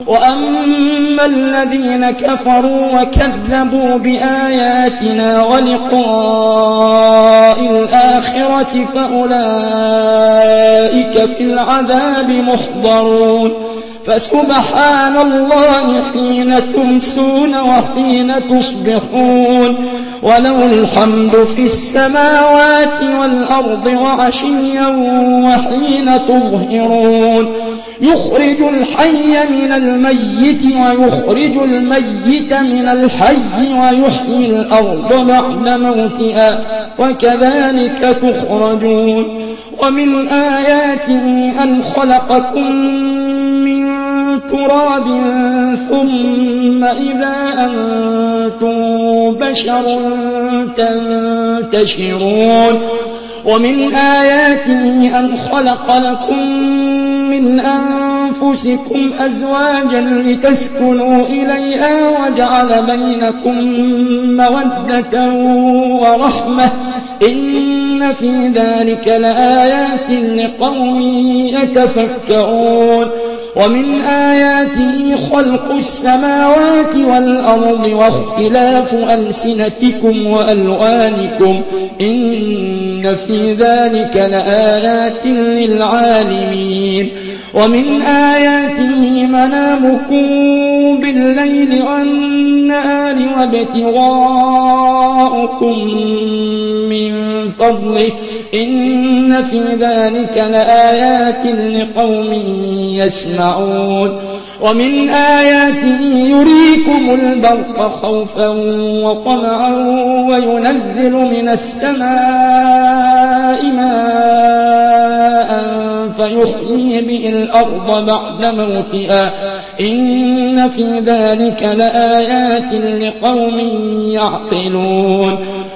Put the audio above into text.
وأما الذين كفروا وكذبوا بآياتنا ولقاء الآخرة فأولئك في العذاب محضرون فسبحان الله حين تمسون وحين تصبحون وله الحمد في السماوات والأرض وعشيا وحين تظهرون يخرج الحي من الميت ويخرج الميت من الحي ويحيي الأرض بعد موتها وكذلك تخرجون ومن آياته أن خلقكم من تراب ثم إذا أنتم بشر تنتشرون ومن آياته أن خلق لكم من أنفسكم أزواجا لتسكنوا إليها وجعل بينكم مودة ورحمة إن في ذلك لآيات لقوم يتفكرون ومن آياته خلق السماوات والأرض واختلاف ألسنتكم وألوانكم إن في ذلك لآيات للعالمين ومن آياته منامكم بالليل والنهار وابتغاؤكم من فضله إن في ذلك لآيات لقوم يسمعون ومن آياته يريكم البرق خوفا وطمعا وينزل من السماء ماء فيحيي به الأرض بعد موتها إن في ذلك لآيات لقوم يعقلون